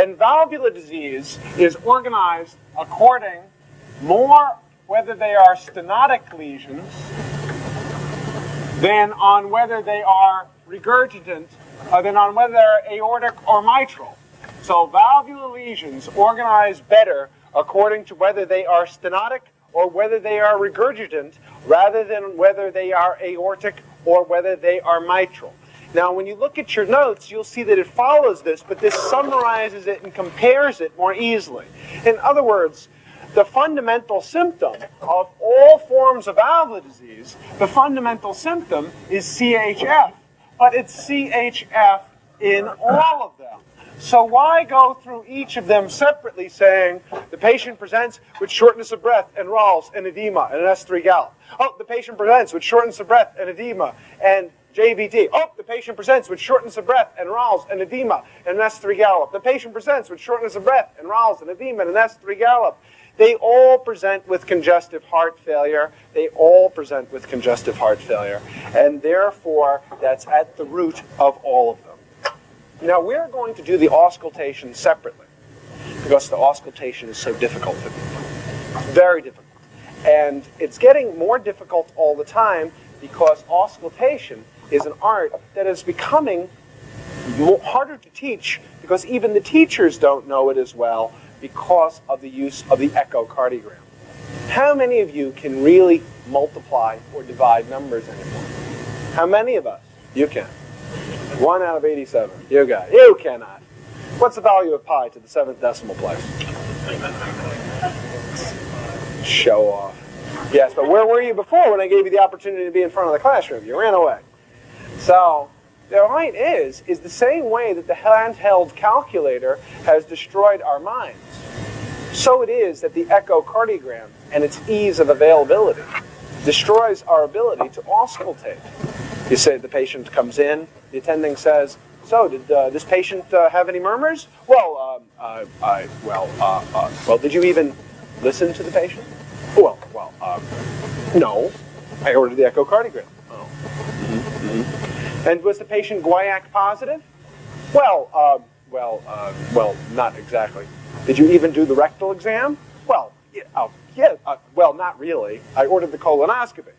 And valvular disease is organized according more whether they are stenotic lesions than on whether they are regurgitant, than on whether they're aortic or mitral. So valvular lesions organize better according to whether they are stenotic or whether they are regurgitant, rather than whether they are aortic or whether they are mitral. Now, when you look at your notes, you'll see that it follows this, but this summarizes it and compares it more easily. In other words, the fundamental symptom of all forms of valvular disease, the fundamental symptom is CHF, but it's CHF in all of them. So why go through each of them separately saying the patient presents with shortness of breath and rales and edema and an S3 gallop? Oh, the patient presents with shortness of breath and edema and JVT. Oh, the patient presents with shortness of breath and rales and edema and an S3 gallop. The patient presents with shortness of breath and rales and edema and an S3 gallop. They all present with congestive heart failure. They all present with congestive heart failure. And therefore, that's at the root of all of them. Now, we're going to do the auscultation separately because the auscultation is so difficult to do. Very difficult. And it's getting more difficult all the time because auscultation is an art that is becoming harder to teach because even the teachers don't know it as well because of the use of the echocardiogram. How many of you can really multiply or divide numbers anymore? How many of us? You can. 1 out of 87. You got it. You cannot. What's the value of pi to the 7th decimal place? Show off. Yes, but where were you before when I gave you the opportunity to be in front of the classroom? You ran away. So the point is the same way that the handheld calculator has destroyed our minds, so it is that the echocardiogram and its ease of availability destroys our ability to auscultate. You say the patient comes in, the attending says, so did this patient have any murmurs? Well, did you even listen to the patient? No. I ordered the echocardiogram. Oh. Mm-hmm. And was the patient guaiac positive? Well, not exactly. Did you even do the rectal exam? Well, not really. I ordered the colonoscopy.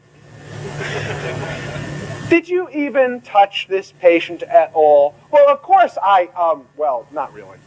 Did you even touch this patient at all? Well, of course not really.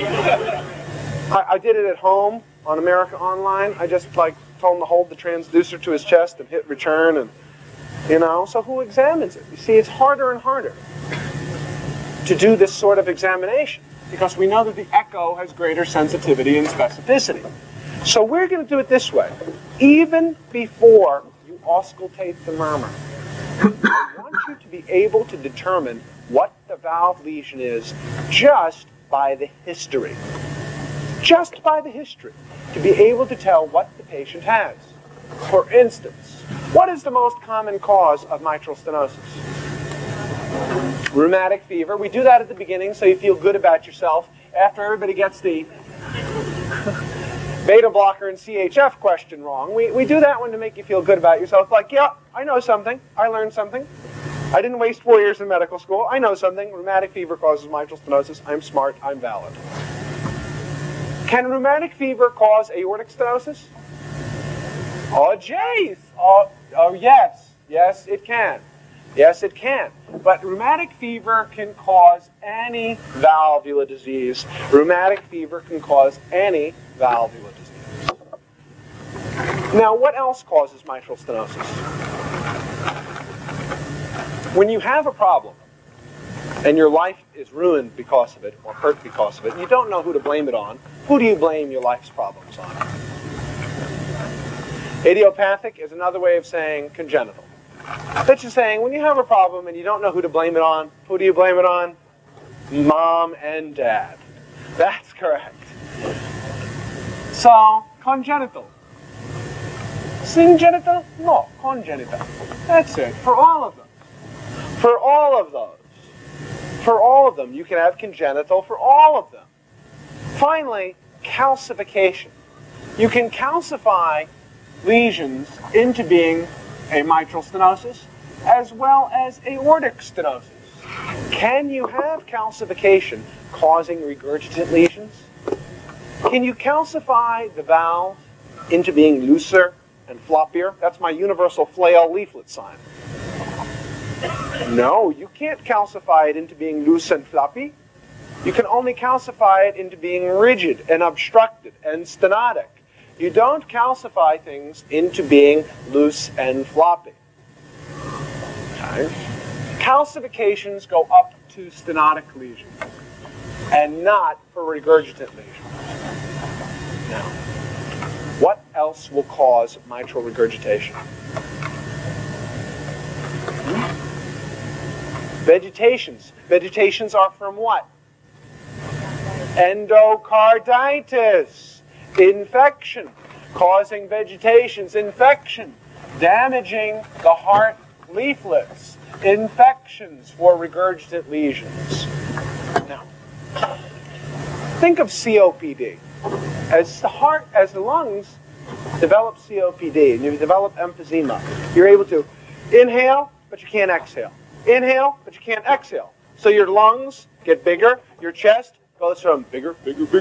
I did it at home on America Online. I just told him to hold the transducer to his chest and hit return and, so who examines it? You see, it's harder and harder to do this sort of examination because we know that the echo has greater sensitivity and specificity. So we're going to do it this way. Even before you auscultate the murmur, I want you to be able to determine what the valve lesion is just by the history. Just by the history. To be able to tell what the patient has. For instance, what is the most common cause of mitral stenosis? Rheumatic fever. We do that at the beginning so you feel good about yourself after everybody gets the beta blocker and CHF question wrong. We do that one to make you feel good about yourself. Like, yeah, I know something. I learned something. I didn't waste 4 years in medical school. I know something. Rheumatic fever causes mitral stenosis. I'm smart. I'm valid. Can rheumatic fever cause aortic stenosis? Oh, jeez. Oh, yes. Yes, it can. Yes, it can. But rheumatic fever can cause any valvular disease. Rheumatic fever can cause any valvular disease. Now, what else causes mitral stenosis? When you have a problem, and your life is ruined because of it, or hurt because of it, and you don't know who to blame it on, who do you blame your life's problems on? Idiopathic is another way of saying congenital. That's just saying, when you have a problem and you don't know who to blame it on, who do you blame it on? Mom and dad. That's correct. So, congenital. Syngenital? No, congenital. That's it, for all of them. For all of those. For all of them. You can have congenital for all of them. Finally, calcification. You can calcify lesions into being a mitral stenosis as well as aortic stenosis. Can you have calcification causing regurgitant lesions? Can you calcify the valve into being looser and floppier? That's my universal flail leaflet sign. No, you can't calcify it into being loose and floppy. You can only calcify it into being rigid and obstructed and stenotic. You don't calcify things into being loose and floppy. Okay. Calcifications go up to stenotic lesions and not for regurgitant lesions. Now, what else will cause mitral regurgitation? Vegetations. Vegetations are from what? Endocarditis. Infection. Causing vegetations. Infection. Damaging the heart leaflets. Infections for regurgitant lesions. Now, think of COPD. As the lungs develop COPD and you develop emphysema, you're able to inhale, but you can't exhale. Inhale, but you can't exhale. So your lungs get bigger, your chest goes from bigger,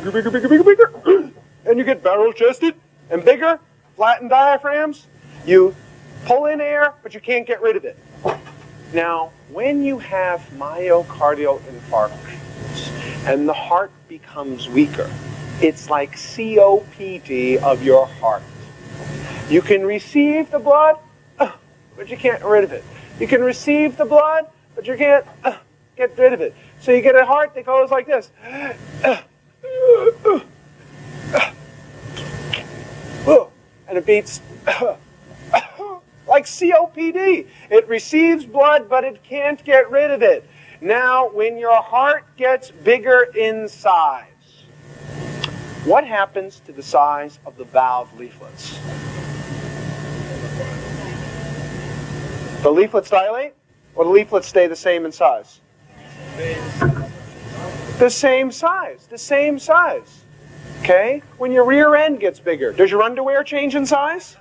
and you get barrel-chested and bigger, flattened diaphragms. You pull in air, but you can't get rid of it. Now, when you have myocardial infarctions and the heart becomes weaker, it's like COPD of your heart. You can receive the blood, but you can't get rid of it. You can receive the blood, but you can't get rid of it. So you get a heart that goes like this. And it beats like COPD. It receives blood, but it can't get rid of it. Now, when your heart gets bigger in size, what happens to the size of the valve leaflets? The leaflets dilate, or the leaflets stay the same in size? The same size. The same size. Okay? When your rear end gets bigger, does your underwear change in size?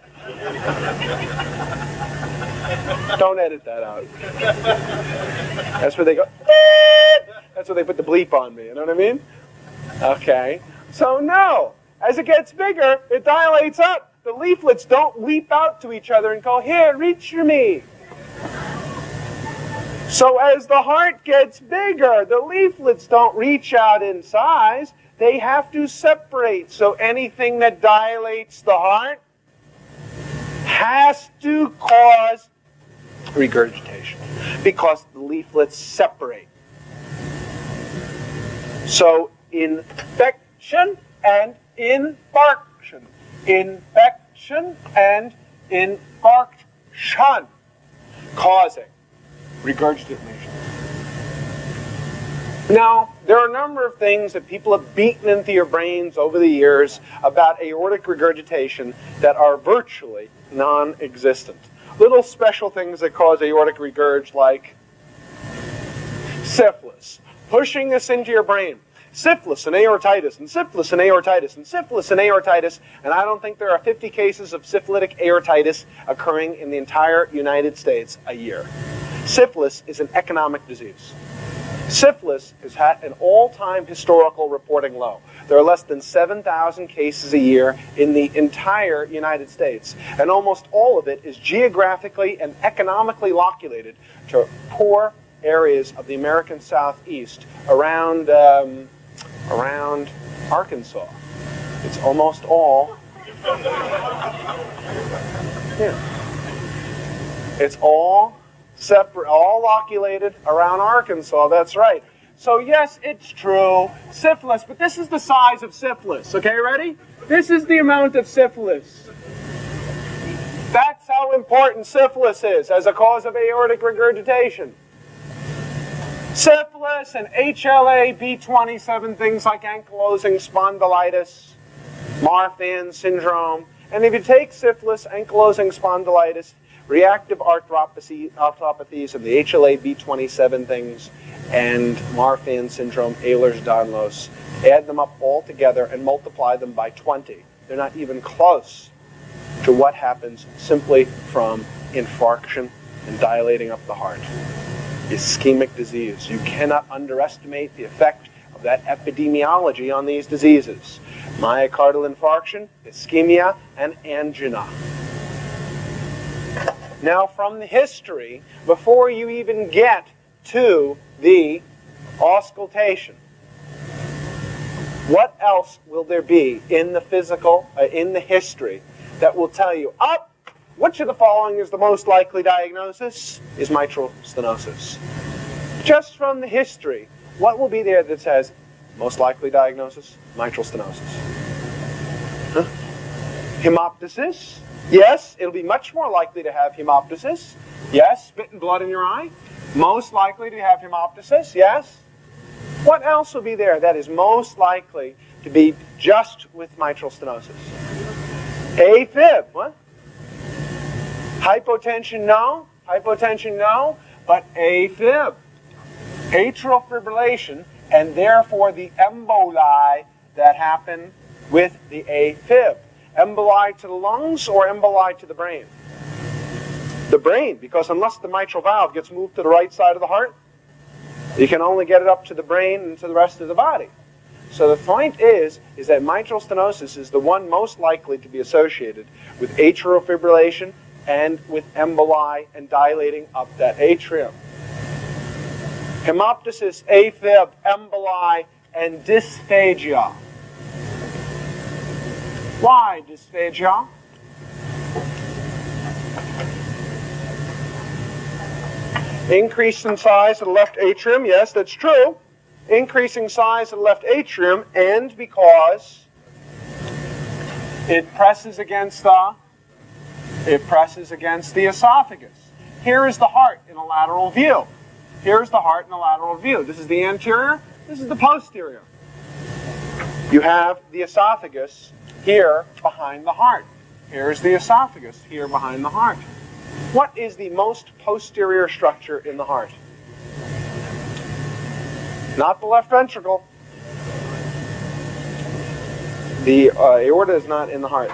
Don't edit that out. That's where they go, that's where they put the bleep on me, you know what I mean? Okay. So no, as it gets bigger, it dilates up. The leaflets don't leap out to each other and go, here, reach for me. So as the heart gets bigger, the leaflets don't reach out in size. They have to separate. So anything that dilates the heart has to cause regurgitation because the leaflets separate. So infection and infarction. Infection and infarction causing regurgitant lesions. Now, there are a number of things that people have beaten into your brains over the years about aortic regurgitation that are virtually non-existent. Little special things that cause aortic regurg, like syphilis, pushing this into your brain. Syphilis and aortitis, and syphilis and aortitis, and syphilis and aortitis, and I don't think there are 50 cases of syphilitic aortitis occurring in the entire United States a year. Syphilis is an economic disease. Syphilis is at an all-time historical reporting low. There are less than 7,000 cases a year in the entire United States, and almost all of it is geographically and economically loculated to poor areas of the American Southeast around Arkansas. It's almost all. Yeah. It's all separate, all loculated around Arkansas. That's right. So yes, it's true, syphilis, but this is the size of syphilis. Okay, ready? This is the amount of syphilis. That's how important syphilis is as a cause of aortic regurgitation. Syphilis and HLA-B27, things like ankylosing spondylitis, Marfan syndrome. And if you take syphilis, ankylosing spondylitis, reactive arthropathies, and the HLA-B27 things, and Marfan syndrome, Ehlers-Danlos, add them up all together and multiply them by 20. They're not even close to what happens simply from infarction and dilating up the heart. ischemic disease. You cannot underestimate the effect of that epidemiology on these diseases. Myocardial infarction, ischemia, and angina. Now, from the history, before you even get to the auscultation, what else will there be in the in the history that will tell you, which of the following is the most likely diagnosis? Is mitral stenosis. Just from the history, what will be there that says, most likely diagnosis? Mitral stenosis. Huh? Hemoptysis? Yes, it'll be much more likely to have hemoptysis. Yes, spit and blood in your eye. Most likely to have hemoptysis. Yes. What else will be there that is most likely to be just with mitral stenosis? AFib. What? Hypotension, no. Hypotension, no. But AFib. Atrial fibrillation, and therefore the emboli that happen with the AFib. Emboli to the lungs or emboli to the brain? The brain, because unless the mitral valve gets moved to the right side of the heart, you can only get it up to the brain and to the rest of the body. So the point is that mitral stenosis is the one most likely to be associated with atrial fibrillation and with emboli and dilating up that atrium. Hemoptysis, AFib, emboli, and dysphagia. Why dysphagia? Increase in size of the left atrium, yes, that's true. Increasing size of the left atrium, and because it presses against the esophagus. Here is the heart in a lateral view. Here's the heart in a lateral view. This is the anterior, this is the posterior. You have the esophagus here behind the heart. Here's the esophagus here behind the heart. What is the most posterior structure in the heart? Not the left ventricle. The aorta is not in the heart.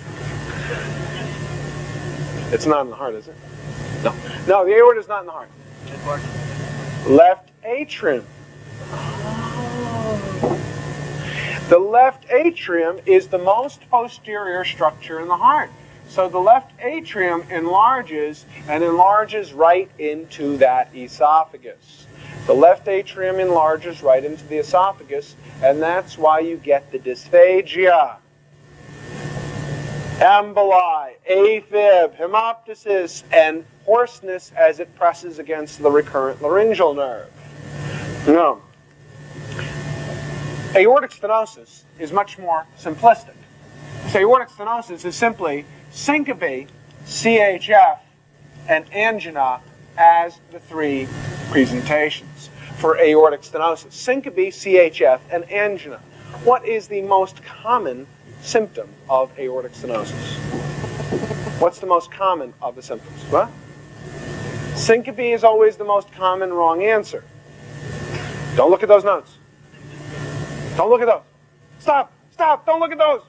It's not in the heart, is it? No. No, the aorta is not in the heart. Left atrium. The left atrium is the most posterior structure in the heart. So the left atrium enlarges and enlarges right into that esophagus. The left atrium enlarges right into the esophagus, and that's why you get the dysphagia, emboli, AFib, hemoptysis, and hoarseness as it presses against the recurrent laryngeal nerve. No. Aortic stenosis is much more simplistic. So aortic stenosis is simply syncope, CHF, and angina as the three presentations for aortic stenosis. Syncope, CHF, and angina. What is the most common symptom of aortic stenosis? What's the most common of the symptoms? What? Syncope is always the most common wrong answer. Don't look at those notes. Don't look at those. Stop! Stop! Don't look at those!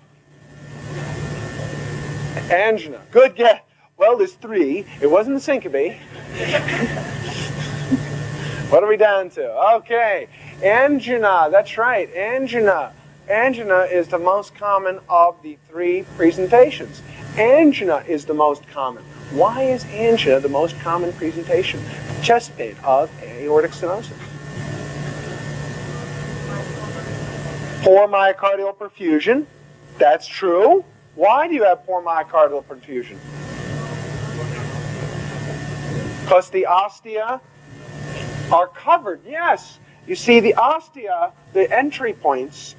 Angina. Good guess. Well, there's three. It wasn't the syncope. What are we down to? Okay. Angina. That's right. Angina. Angina is the most common of the three presentations. Angina is the most common. Why is angina the most common presentation? Chest pain of aortic stenosis. Poor myocardial perfusion. That's true. Why do you have poor myocardial perfusion? Because the ostia are covered. Yes. You see, the ostia, the entry points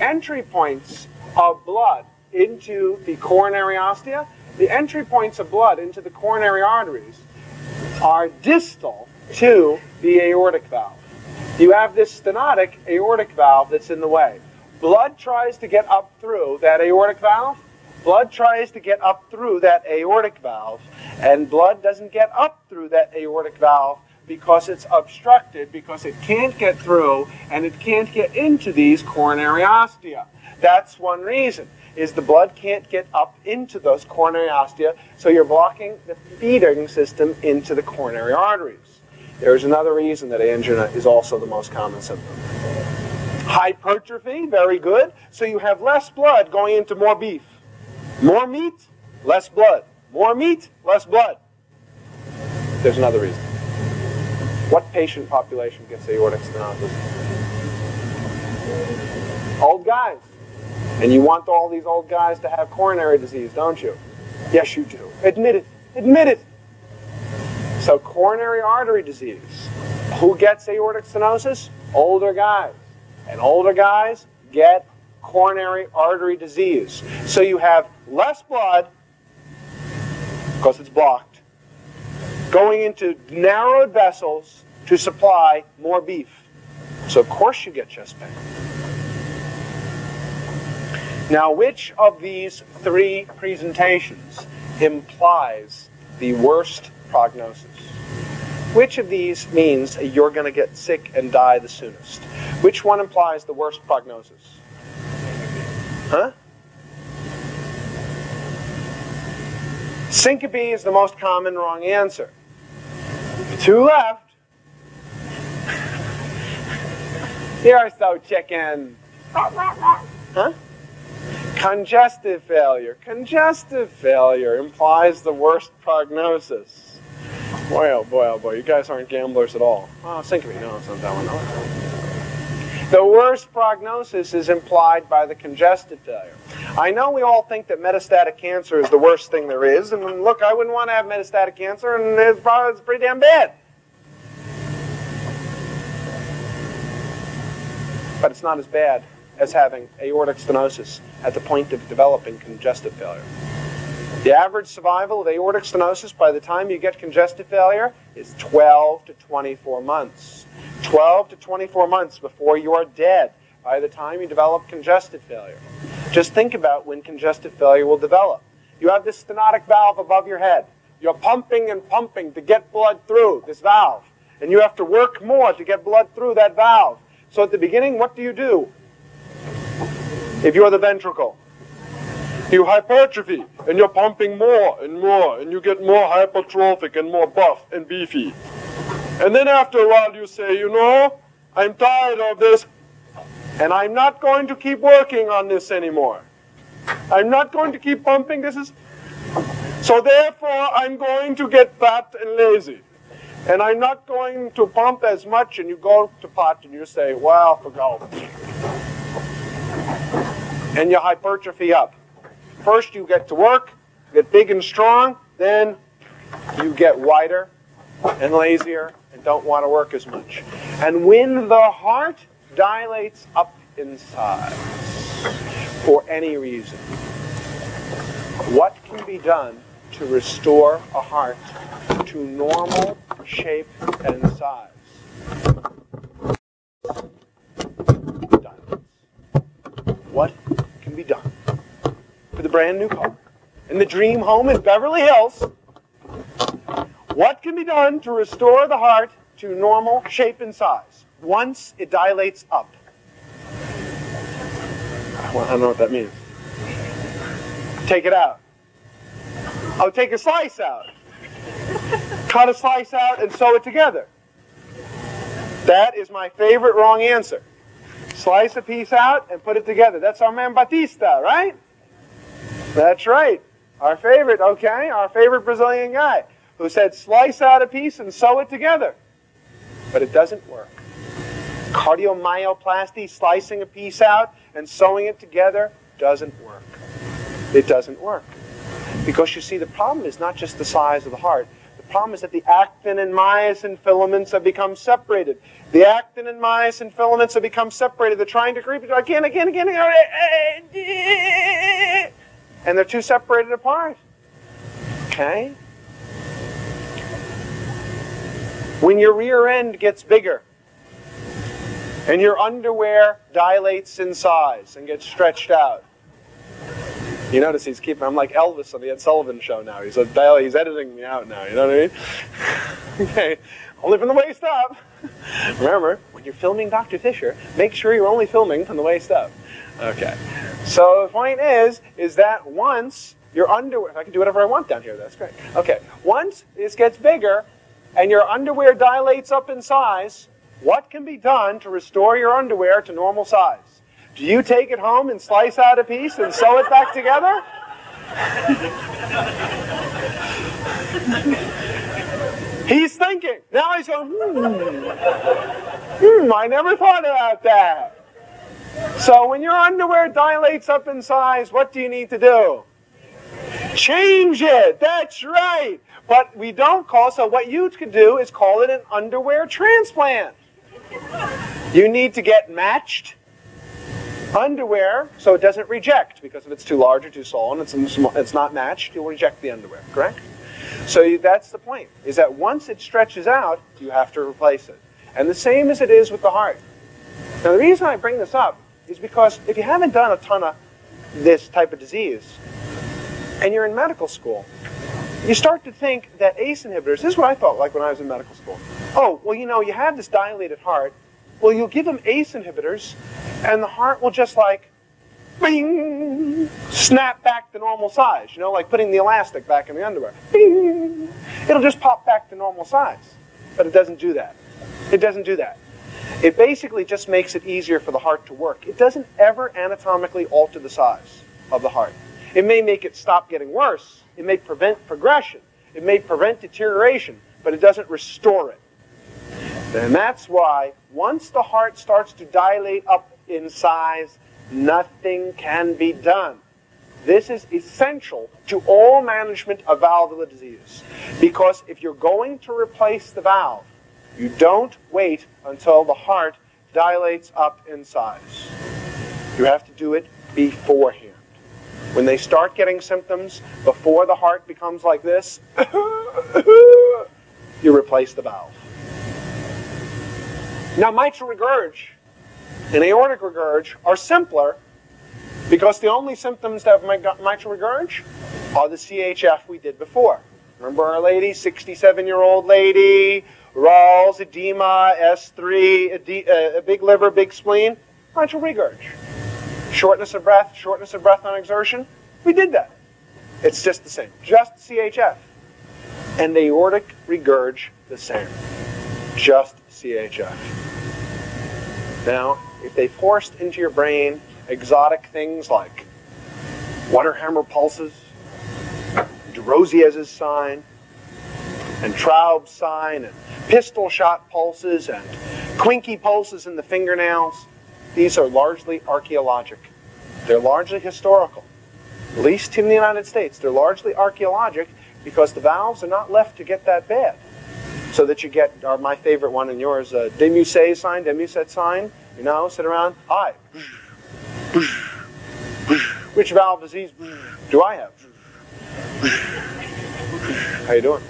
of blood into the coronary ostia, the entry points of blood into the coronary arteries are distal to the aortic valve. You have this stenotic aortic valve that's in the way. Blood tries to get up through that aortic valve. Blood tries to get up through that aortic valve, and blood doesn't get up through that aortic valve because it's obstructed, because it can't get through, and it can't get into these coronary ostia. That's one reason, is the blood can't get up into those coronary ostia, so you're blocking the feeding system into the coronary arteries. There's another reason that angina is also the most common symptom. Hypertrophy, very good. So you have less blood going into more beef. More meat, less blood. More meat, less blood. There's another reason. What patient population gets aortic stenosis? Old guys. And you want all these old guys to have coronary disease, don't you? Yes, you do. Admit it. Admit it. So coronary artery disease. Who gets aortic stenosis? Older guys. And older guys get coronary artery disease. So you have less blood, because it's blocked, going into narrowed vessels to supply more beef. So of course you get chest pain. Now, which of these three presentations implies the worst prognosis? Which of these means you're going to get sick and die the soonest? Which one implies the worst prognosis? Huh? Syncope is the most common wrong answer. 2 left. You're so chicken. Huh? Congestive failure. Congestive failure implies the worst prognosis. Boy, oh boy, oh boy. You guys aren't gamblers at all. Oh, syncope. No, it's not that one. No. The worst prognosis is implied by the congestive failure. I know we all think that metastatic cancer is the worst thing there is. And look, I wouldn't want to have metastatic cancer, and it's pretty damn bad. But it's not as bad as having aortic stenosis at the point of developing congestive failure. The average survival of aortic stenosis by the time you get congestive failure is 12 to 24 months. 12 to 24 months before you are dead by the time you develop congestive failure. Just think about when congestive failure will develop. You have this stenotic valve above your head. You're pumping and pumping to get blood through this valve. And you have to work more to get blood through that valve. So at the beginning, what do? If you're the ventricle, you hypertrophy, and you're pumping more, and you get more hypertrophic and more buff and beefy. And then after a while you say, you know, I'm tired of this, and I'm not going to keep working on this anymore. I'm not going to keep pumping. So therefore I'm going to get fat and lazy. And I'm not going to pump as much, and you go to pot and you say, well, forgo. And you hypertrophy up. First you get to work, get big and strong, then you get wider and lazier and don't want to work as much. And when the heart dilates up in size for any reason, what can be done to restore a heart to normal shape and size? What can be done for the brand new car in the dream home in Beverly Hills? What can be done to restore the heart to normal shape and size once it dilates up? Well, I don't know what that means. Take it out. Oh, take a slice out. Cut a slice out and sew it together. That is my favorite wrong answer. Slice a piece out and put it together. That's our man Batista, right? That's right. Our favorite, okay? Our favorite Brazilian guy who said slice out a piece and sew it together. But it doesn't work. Cardiomyoplasty, slicing a piece out and sewing it together, doesn't work. It doesn't work. Because you see, the problem is not just the size of the heart. The problem is that the actin and myosin filaments have become separated. The actin and myosin filaments have become separated. They're trying to creep again. And they're too separated apart. Okay? When your rear end gets bigger, and your underwear dilates in size and gets stretched out. You notice I'm like Elvis on the Ed Sullivan Show now. He's editing me out now, you know what I mean? Okay, only from the waist up. Remember, when you're filming Dr. Fisher, make sure you're only filming from the waist up. Okay, so the point is that once your underwear, I can do whatever I want down here, that's great. Okay, once this gets bigger, and your underwear dilates up in size, what can be done to restore your underwear to normal size? Do you take it home and slice out a piece and sew it back together? He's thinking. Now he's going, I never thought about that. So when your underwear dilates up in size, what do you need to do? Change it. That's right. But we don't call, so what you could do is call it an underwear transplant. You need to get matched underwear so it doesn't reject, because if it's too large or too small and it's not matched, you'll reject the underwear, correct? So that's the point, is that once it stretches out, you have to replace it. And the same as it is with the heart. Now the reason I bring this up is because if you haven't done a ton of this type of disease, and you're in medical school, you start to think that ACE inhibitors, this is what I thought like when I was in medical school. Oh, well, you have this dilated heart. Well, you'll give them ACE inhibitors, and the heart will just like, bing, snap back to normal size. Like putting the elastic back in the underwear. Bing, it'll just pop back to normal size. But it doesn't do that. It doesn't do that. It basically just makes it easier for the heart to work. It doesn't ever anatomically alter the size of the heart. It may make it stop getting worse. It may prevent progression. It may prevent deterioration, but it doesn't restore it. And that's why once the heart starts to dilate up in size, nothing can be done. This is essential to all management of valvular disease. Because if you're going to replace the valve, you don't wait until the heart dilates up in size. You have to do it beforehand. When they start getting symptoms, before the heart becomes like this, you replace the valve. Now, mitral regurg and aortic regurg are simpler because the only symptoms that have mitral regurg are the CHF we did before. Remember our lady, 67-year-old lady, Ralls, edema, S3, a big liver, big spleen, mitral regurg. Shortness of breath on exertion, we did that. It's just the same, just CHF. And the aortic regurg, the same, just CHF. Now, if they forced into your brain exotic things like Waterhammer pulses, de Rosier's sign, and Traub's sign, and pistol shot pulses, and Quincke pulses in the fingernails, these are largely archaeologic. They're largely historical. At least in the United States, they're largely archaeologic because the valves are not left to get that bad. So that you get, my favorite one and yours, Demusset sign, sit around, hi. Which valve disease do I have? How you doing?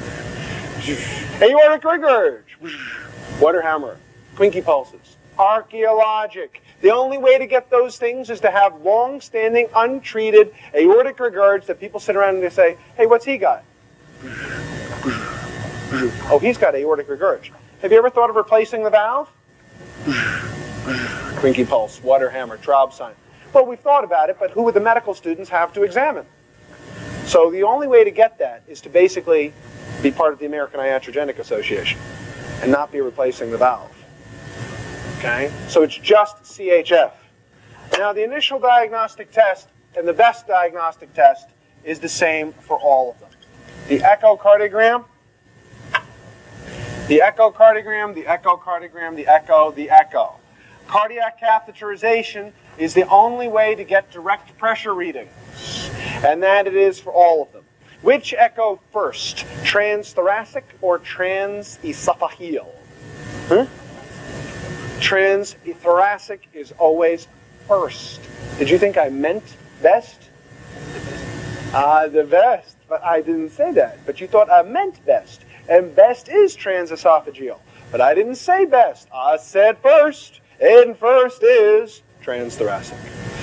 Aortic regurg, Waterhammer, Quincke pulses, archaeologic. The only way to get those things is to have long-standing, untreated aortic regurg that people sit around and they say, hey, what's he got? Oh, he's got aortic regurg. Have you ever thought of replacing the valve? Quincke pulse, Waterhammer, Traub sign. Well, we've thought about it, but who would the medical students have to examine? So the only way to get that is to basically be part of the American Iatrogenic Association and not be replacing the valve. Okay? So it's just CHF. Now, the initial diagnostic test and the best diagnostic test is the same for all of them. The echocardiogram, the echocardiogram, the echocardiogram, the echo, the echo. Cardiac catheterization is the only way to get direct pressure readings, and that it is for all of them. Which echo first, transthoracic or transesophageal? Transthoracic is always first. Did you think I meant best? The best, but I didn't say that. But you thought I meant best, and best is transesophageal. But I didn't say best. I said first, and first is transthoracic.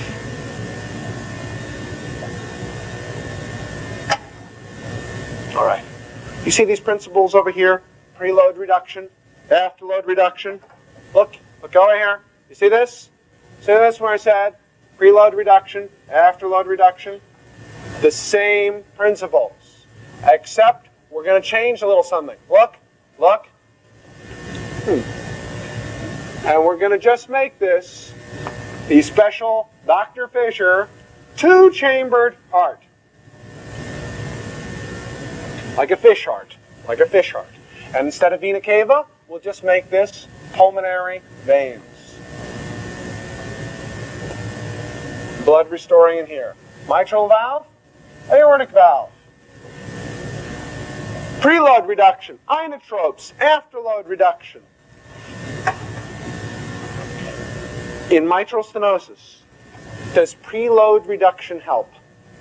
All right. You see these principles over here? Preload reduction, afterload reduction. Look over here. You see this? See this where I said preload reduction, afterload reduction? The same principles, except we're going to change a little something. Look, Look. And we're going to just make this the special Dr. Fisher two-chambered heart. Like a fish heart. Like a fish heart. And instead of vena cava, we'll just make this pulmonary veins. Blood restoring in here. Mitral valve, aortic valve. Preload reduction, inotropes, afterload reduction. In mitral stenosis, does preload reduction help?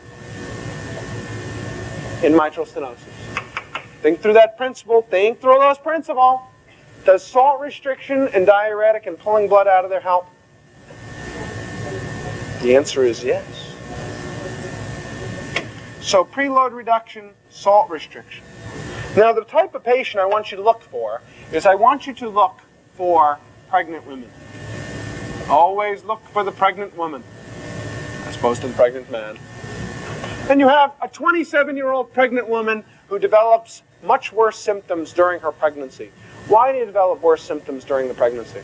In mitral stenosis. Think through that principle. Think through those principles. Does salt restriction and diuretic and pulling blood out of there help? The answer is yes. So preload reduction, salt restriction. Now the type of patient I want you to look for is I want you to look for pregnant women. Always look for the pregnant woman as opposed to the pregnant man. And you have a 27-year-old pregnant woman who develops much worse symptoms during her pregnancy. Why do you develop worse symptoms during the pregnancy?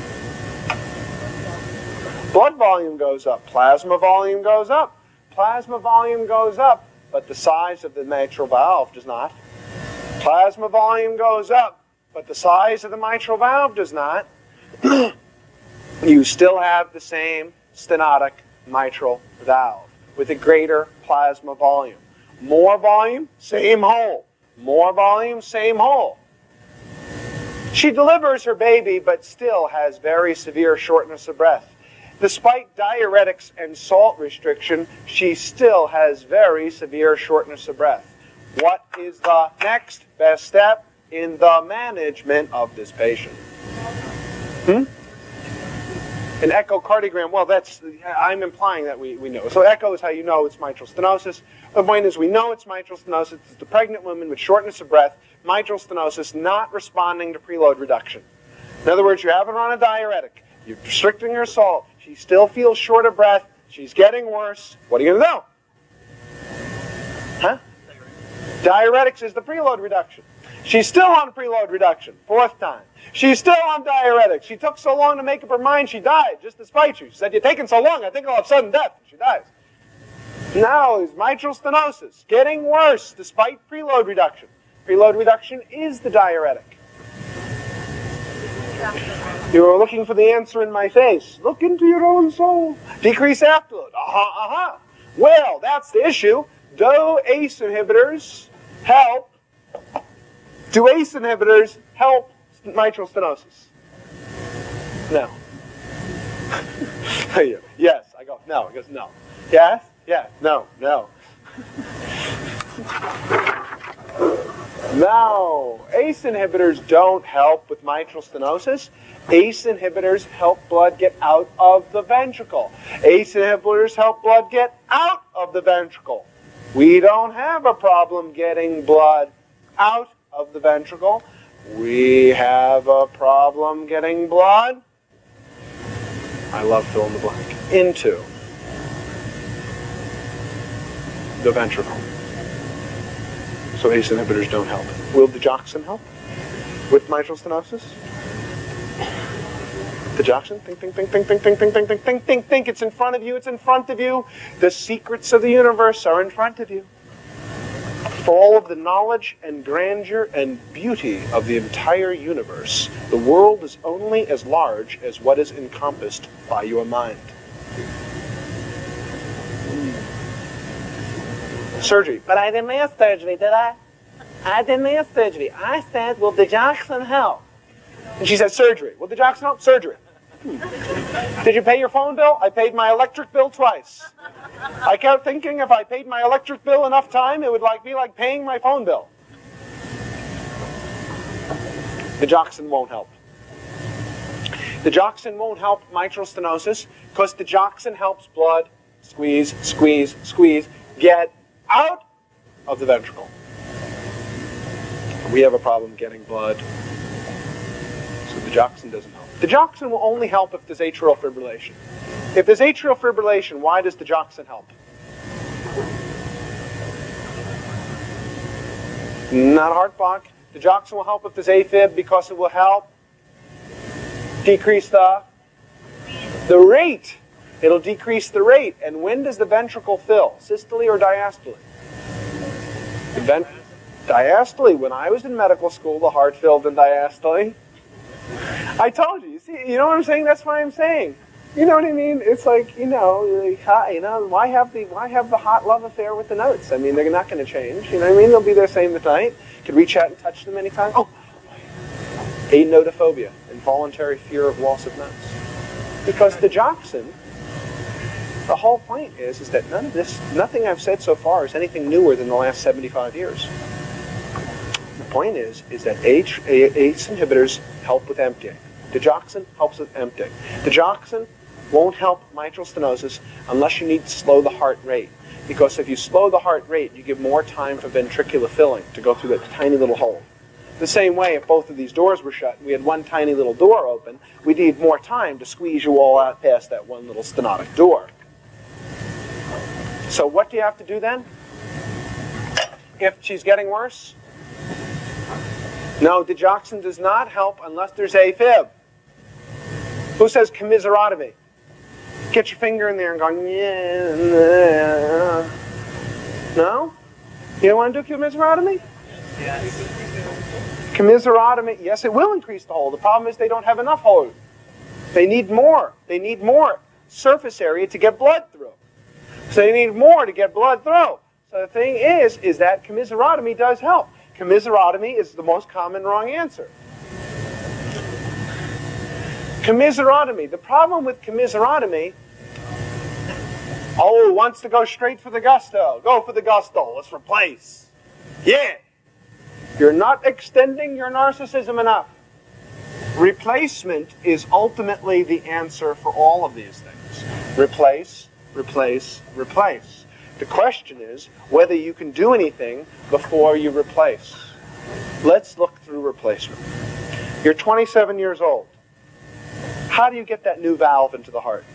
Blood volume goes up. Plasma volume goes up. Plasma volume goes up, but the size of the mitral valve does not. Plasma volume goes up, but the size of the mitral valve does not. You still have the same stenotic mitral valve with a greater plasma volume. More volume, same hole. More volume, same hole. She delivers her baby, but still has very severe shortness of breath. Despite diuretics and salt restriction, she still has very severe shortness of breath. What is the next best step in the management of this patient? An echocardiogram, well, I'm implying that we know. So echo is how you know it's mitral stenosis. The point is we know it's mitral stenosis. It's the pregnant woman with shortness of breath, mitral stenosis, not responding to preload reduction. In other words, you have her on a diuretic. You're restricting her salt. She still feels short of breath. She's getting worse. What are you going to do? Huh? Diuretics is the preload reduction. She's still on preload reduction. Fourth time. She's still on diuretics. She took so long to make up her mind, she died, just to spite you. She said, you're taking so long, I think I'll have sudden death. She dies. Now is mitral stenosis getting worse despite preload reduction. Preload reduction is the diuretic. You were looking for the answer in my face. Look into your own soul. Decrease afterload. Well, that's the issue. Do ACE inhibitors help? Do ACE inhibitors help mitral stenosis? No. Yes, I go, no. He goes, no. Yes? Yes. No. No. No. ACE inhibitors don't help with mitral stenosis. ACE inhibitors help blood get out of the ventricle. ACE inhibitors help blood get out of the ventricle. We don't have a problem getting blood out of the ventricle. We have a problem getting blood, I love fill in the blank, into the ventricle. So ACE inhibitors don't help. Will digoxin help with mitral stenosis? Digoxin? Think. It's in front of you. It's in front of you. The secrets of the universe are in front of you. For all of the knowledge and grandeur and beauty of the entire universe, the world is only as large as what is encompassed by your mind. Surgery. But I didn't ask surgery, did I? I didn't ask surgery. I said, will digoxin help? And she said, surgery. Will digoxin help? Surgery. Did you pay your phone bill? I paid my electric bill twice. I kept thinking if I paid my electric bill enough time, it would be like paying my phone bill. Digoxin won't help. Digoxin won't help mitral stenosis because digoxin helps blood squeeze, get out of the ventricle. We have a problem getting blood, so digoxin doesn't help. Digoxin will only help if there's atrial fibrillation. If there's atrial fibrillation, why does digoxin help? Not heart block. Digoxin will help if there's AFib because it will help decrease the rate. It'll decrease the rate. And when does the ventricle fill? Systole or diastole? Diastole. When I was in medical school, the heart filled in diastole. I told you. See, you know what I'm saying? That's what I'm saying. You know what I mean? It's like, why have the hot love affair with the notes? I mean, they're not going to change. You know what I mean? They'll be there same the night. You could reach out and touch them anytime. Oh, anotophobia, involuntary fear of loss of notes. Because digoxin, the whole point is that nothing I've said so far is anything newer than the last 75 years. The point is that ACE inhibitors help with emptying. Digoxin helps with emptying. Digoxin won't help mitral stenosis unless you need to slow the heart rate. Because if you slow the heart rate, you give more time for ventricular filling to go through that tiny little hole. The same way, if both of these doors were shut and we had one tiny little door open, we'd need more time to squeeze you all out past that one little stenotic door. So what do you have to do then? If she's getting worse? No, digoxin does not help unless there's AFib. Who says commiseratomy? Get your finger in there and go, yeah. No? You don't want to do commiseratomy? Yes. Commiseratomy, yes, it will increase the hole. The problem is they don't have enough hole. They need more. They need more surface area to get blood through. So they need more to get blood through. So the thing is that commiseratomy does help. Commiseratomy is the most common wrong answer. Commiseratomy. The problem with commiseratomy, wants to go straight for the gusto. Go for the gusto. Let's replace. Yeah. You're not extending your narcissism enough. Replacement is ultimately the answer for all of these things. Replace, replace, replace. The question is whether you can do anything before you replace. Let's look through replacement. You're 27 years old. How do you get that new valve into the heart?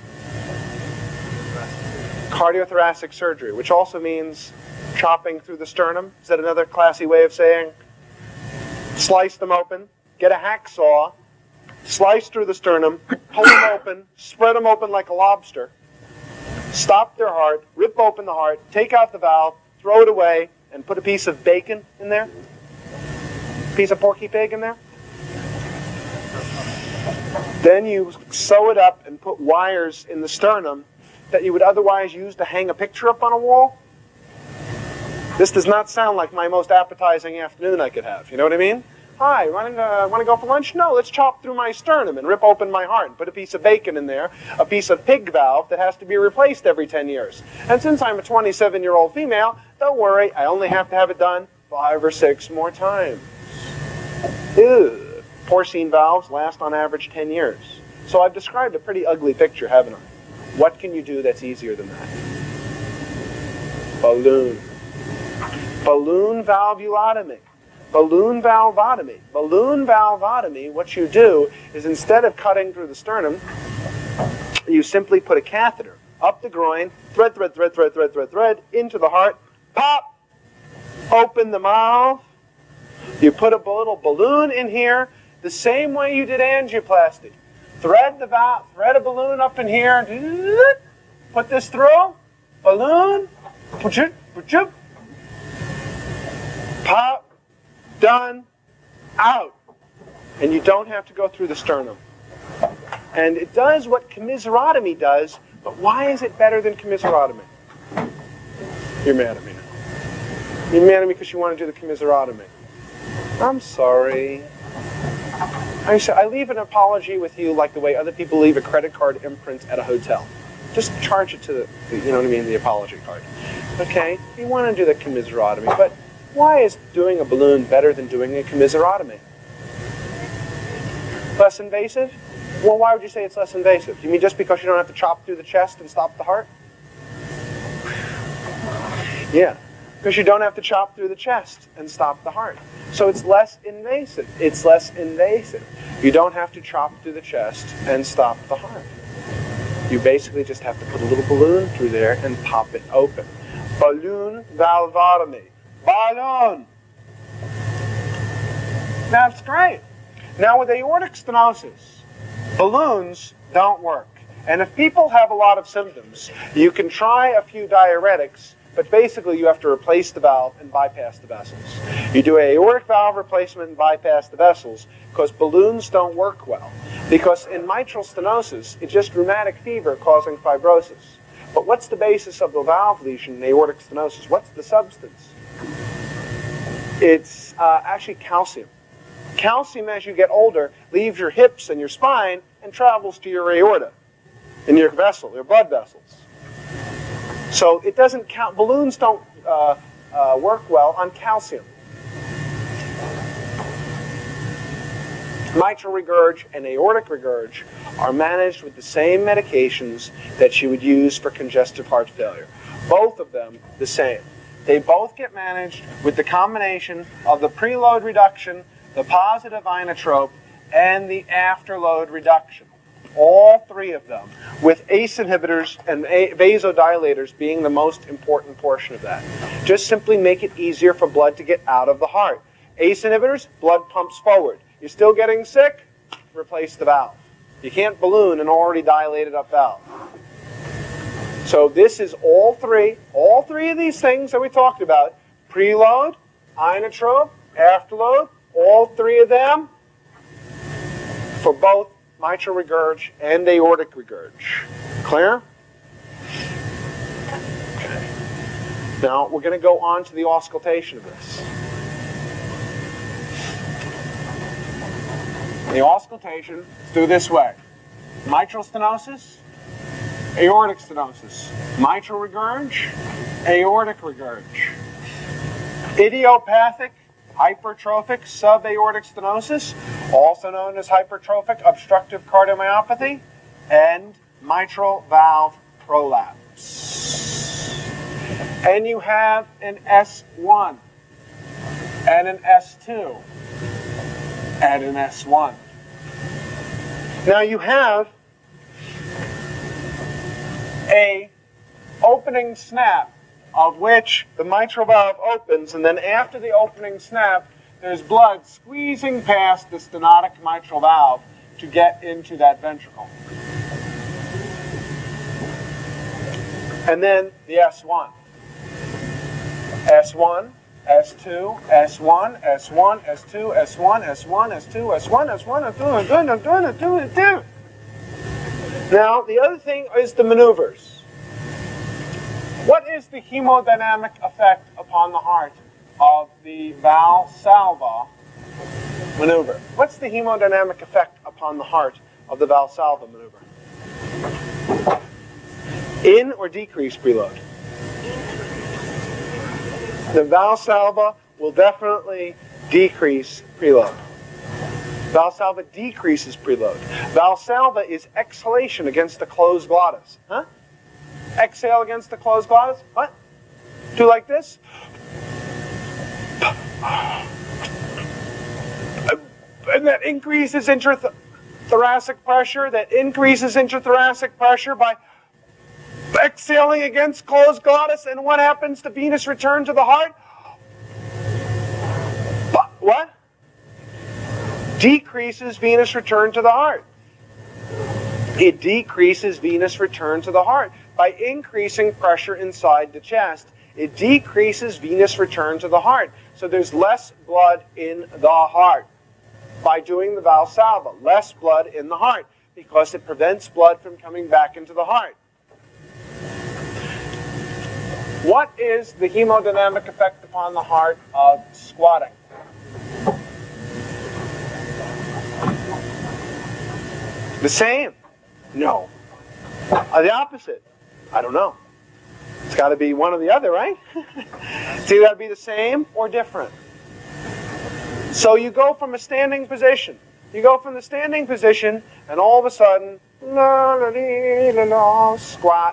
Cardiothoracic surgery, which also means chopping through the sternum. Is that another classy way of saying slice them open, get a hacksaw, slice through the sternum, pull them open, spread them open like a lobster, stop their heart, rip open the heart, take out the valve, throw it away, and put a piece of bacon in there? A piece of Porky Pig in there? Then you sew it up and put wires in the sternum that you would otherwise use to hang a picture up on a wall. This does not sound like my most appetizing afternoon I could have. You know what I mean? Hi, want to go for lunch? No, let's chop through my sternum and rip open my heart and put a piece of bacon in there, a piece of pig valve that has to be replaced every 10 years. And since I'm a 27-year-old female, don't worry, I only have to have it done 5 or 6 more times. Ew. Porcine valves last on average 10 years. So I've described a pretty ugly picture, haven't I? What can you do that's easier than that? Balloon. Balloon valvulotomy. Balloon valvotomy. Balloon valvotomy, what you do is instead of cutting through the sternum, you simply put a catheter up the groin, thread, into the heart, pop, open the mouth. You put a little balloon in here, the same way you did angioplasty. Thread the valve, thread a balloon up in here, put this through, balloon, pop, done, out. And you don't have to go through the sternum. And it does what commiseratomy does, but why is it better than commiseratomy? You're mad at me now. You're mad at me because you want to do the commiseratomy. I'm sorry. I leave an apology with you like the way other people leave a credit card imprint at a hotel. Just charge it to the apology card. Okay? You want to do the commiseratomy, but why is doing a balloon better than doing a commiseratomy? Less invasive? Well, why would you say it's less invasive? You mean just because you don't have to chop through the chest and stop the heart? Yeah, because you don't have to chop through the chest and stop the heart. So it's less invasive. It's less invasive. You don't have to chop through the chest and stop the heart. You basically just have to put a little balloon through there and pop it open. Balloon valvotomy. Balloon. That's great. Now with aortic stenosis, balloons don't work. And if people have a lot of symptoms, you can try a few diuretics, but basically you have to replace the valve and bypass the vessels. You do an aortic valve replacement and bypass the vessels because balloons don't work well. Because in mitral stenosis, it's just rheumatic fever causing fibrosis. But what's the basis of the valve lesion in aortic stenosis? What's the substance? It's actually calcium. Calcium, as you get older, leaves your hips and your spine and travels to your aorta, in your vessel, your blood vessels. So it doesn't count. Balloons don't work well on calcium. Mitral regurg and aortic regurg are managed with the same medications that you would use for congestive heart failure. Both of them the same. They both get managed with the combination of the preload reduction, the positive inotrope, and the afterload reduction. All three of them, with ACE inhibitors and vasodilators being the most important portion of that. Just simply make it easier for blood to get out of the heart. ACE inhibitors, blood pumps forward. You're still getting sick? Replace the valve. You can't balloon an already dilated up valve. So this is all three of these things that we talked about. Preload, inotrope, afterload, all three of them for both mitral regurg and aortic regurg. Clear? Okay. Now we're going to go on to the auscultation of this. The auscultation is through this way. Mitral stenosis, aortic stenosis. Mitral regurg, aortic regurg. Idiopathic hypertrophic subaortic stenosis, also known as hypertrophic obstructive cardiomyopathy, and mitral valve prolapse. And you have an S1, and an S2, and an S1. Now you have a opening snap of which the mitral valve opens, and then after the opening snap, there's blood squeezing past the stenotic mitral valve to get into that ventricle. And then the S1. S1, S2, S1, S1, S2, S1, S1, S2, S1, S1, S2. Now, the other thing is the maneuvers. What is the hemodynamic effect upon the heart of the Valsalva maneuver? What's the hemodynamic effect upon the heart of the Valsalva maneuver? In or decrease preload? The Valsalva will definitely decrease preload. Valsalva decreases preload. Valsalva is exhalation against the closed glottis. Huh? Exhale against the closed glottis. What? Do like this. And that increases intrathoracic pressure. That increases intrathoracic pressure by exhaling against closed glottis. And what happens to venous return to the heart? What? Decreases venous return to the heart. It decreases venous return to the heart. By increasing pressure inside the chest, it decreases venous return to the heart. So there's less blood in the heart by doing the Valsalva. Less blood in the heart because it prevents blood from coming back into the heart. What is the hemodynamic effect upon the heart of squatting? The same? No. The opposite? I don't know. It's got to be one or the other, right? It's either got to be the same or different. So you go from a standing position. You go from the standing position, and all of a sudden, squat.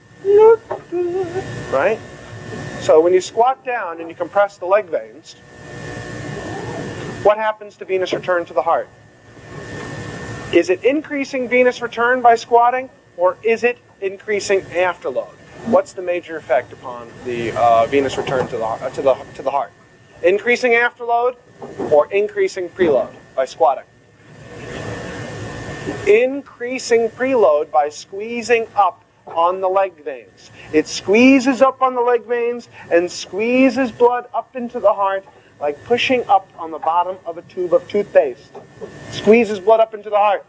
Right? So when you squat down and you compress the leg veins, what happens to venous return to the heart? Is it increasing venous return by squatting, or is it increasing afterload? What's the major effect upon the venous return to the heart? Increasing afterload or increasing preload by squatting. Increasing preload by squeezing up on the leg veins. It squeezes up on the leg veins and squeezes blood up into the heart like pushing up on the bottom of a tube of toothpaste. Squeezes blood up into the heart.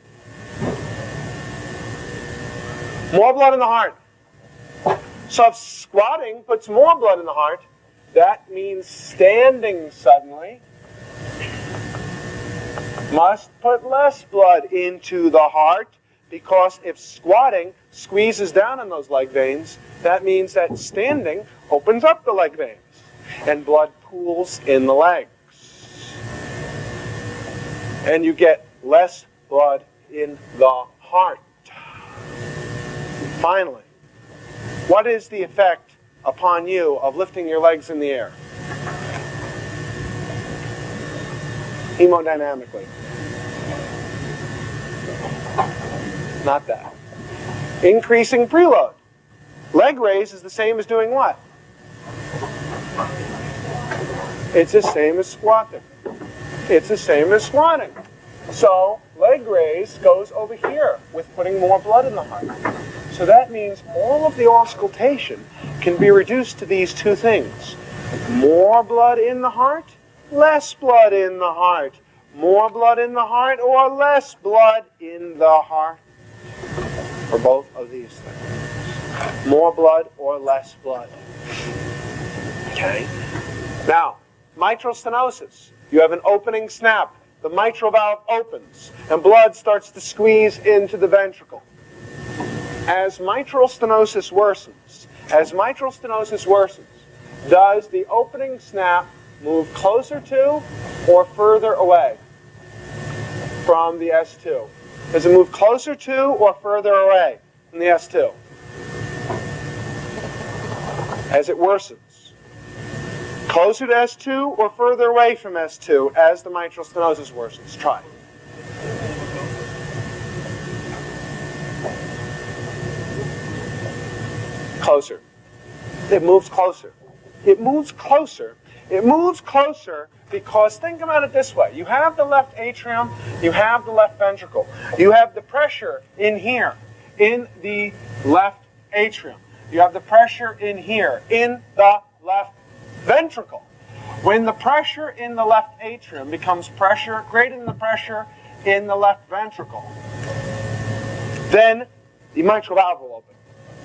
More blood in the heart. So if squatting puts more blood in the heart, that means standing suddenly must put less blood into the heart, because if squatting squeezes down on those leg veins, that means that standing opens up the leg veins and blood pools in the legs. And you get less blood in the heart. Finally, what is the effect upon you of lifting your legs in the air? Hemodynamically. Not that. Increasing preload. Leg raise is the same as doing what? It's the same as squatting. It's the same as squatting. So leg raise goes over here with putting more blood in the heart. So that means all of the auscultation can be reduced to these two things. More blood in the heart, less blood in the heart. More blood in the heart or less blood in the heart. For both of these things. More blood or less blood. Okay? Now, mitral stenosis. You have an opening snap. The mitral valve opens and blood starts to squeeze into the ventricle. As mitral stenosis worsens, does the opening snap move closer to or further away from the S2? Does it move closer to or further away from the S2? As it worsens. Closer to S2 or further away from S2 as the mitral stenosis worsens? Try. Closer. It moves closer. It moves closer. It moves closer because think about it this way. You have the left atrium, you have the left ventricle. You have the pressure in here, in the left atrium. You have the pressure in here, in the left ventricle. When the pressure in the left atrium becomes pressure greater than the pressure in the left ventricle, then the mitral valve will open.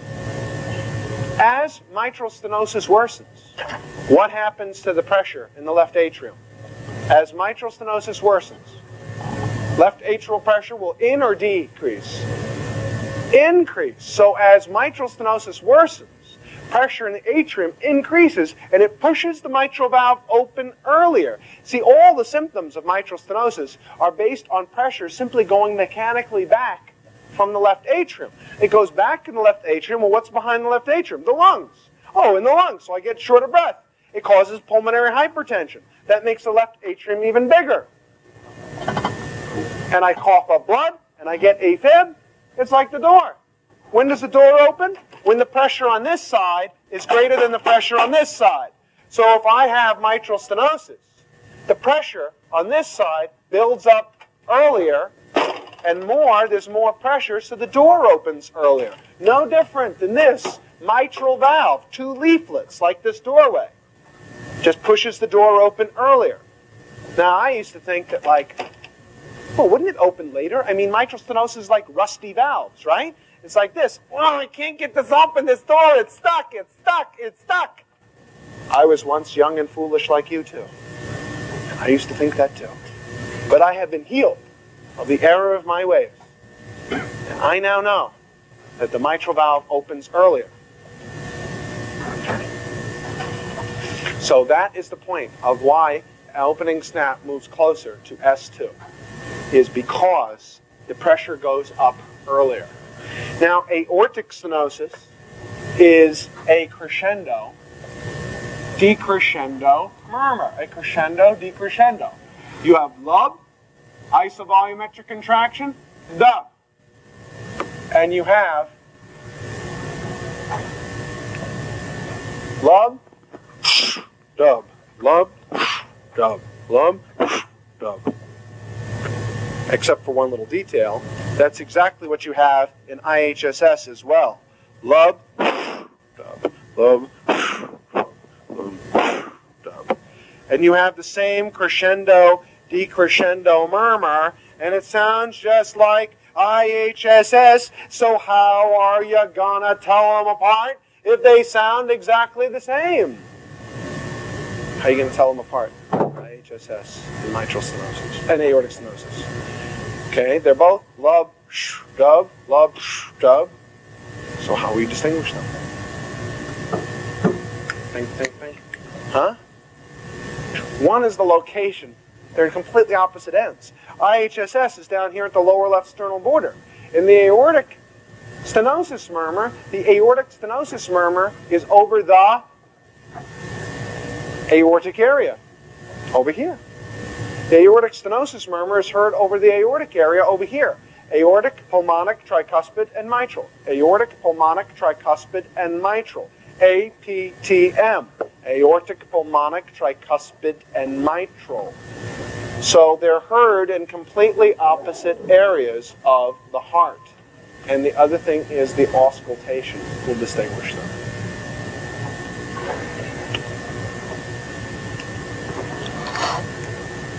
As mitral stenosis worsens, what happens to the pressure in the left atrium? As mitral stenosis worsens, left atrial pressure will in or decrease? Increase. So as mitral stenosis worsens, pressure in the atrium increases and it pushes the mitral valve open earlier. See, all the symptoms of mitral stenosis are based on pressure simply going mechanically back from the left atrium. It goes back in the left atrium. Well, what's behind the left atrium? The lungs. Oh, in the lungs, so I get short of breath. It causes pulmonary hypertension. That makes the left atrium even bigger. And I cough up blood, and I get AFib. It's like the door. When does the door open? When the pressure on this side is greater than the pressure on this side. So if I have mitral stenosis, the pressure on this side builds up earlier, and there's more pressure, so the door opens earlier. No different than this mitral valve, two leaflets, like this doorway. Just pushes the door open earlier. Now, I used to think that, wouldn't it open later? I mean, mitral stenosis is like rusty valves, right? It's like this. I can't get this open, this door. It's stuck, it's stuck, it's stuck. I was once young and foolish like you, too. I used to think that, too. But I have been healed of the error of my ways. And I now know that the mitral valve opens earlier. So that is the point of why opening snap moves closer to S2, is because the pressure goes up earlier. Now, aortic stenosis is a crescendo, decrescendo murmur. A crescendo, decrescendo. You have lub, isovolumetric contraction, dub. And you have lub, dub, lub, dub. lub, dub. Except for one little detail, that's exactly what you have in IHSS as well. Lub, dub, lub, dub. And you have the same crescendo, decrescendo murmur, and it sounds just like IHSS, so how are you gonna tell them apart if they sound exactly the same? How are you gonna tell them apart? IHSS and mitral stenosis and aortic stenosis. Okay, they're both lub, dub, lub, dub. So how will you distinguish them? Think. Huh? One is the location. They're in completely opposite ends. IHSS is down here at the lower left sternal border. In the aortic stenosis murmur, the aortic stenosis murmur is over the aortic area, over here. The aortic stenosis murmur is heard over the aortic area over here. Aortic, pulmonic, tricuspid, and mitral. Aortic, pulmonic, tricuspid, and mitral. APTM. Aortic, pulmonic, tricuspid, and mitral. So they're heard in completely opposite areas of the heart. And the other thing is the auscultation will distinguish them.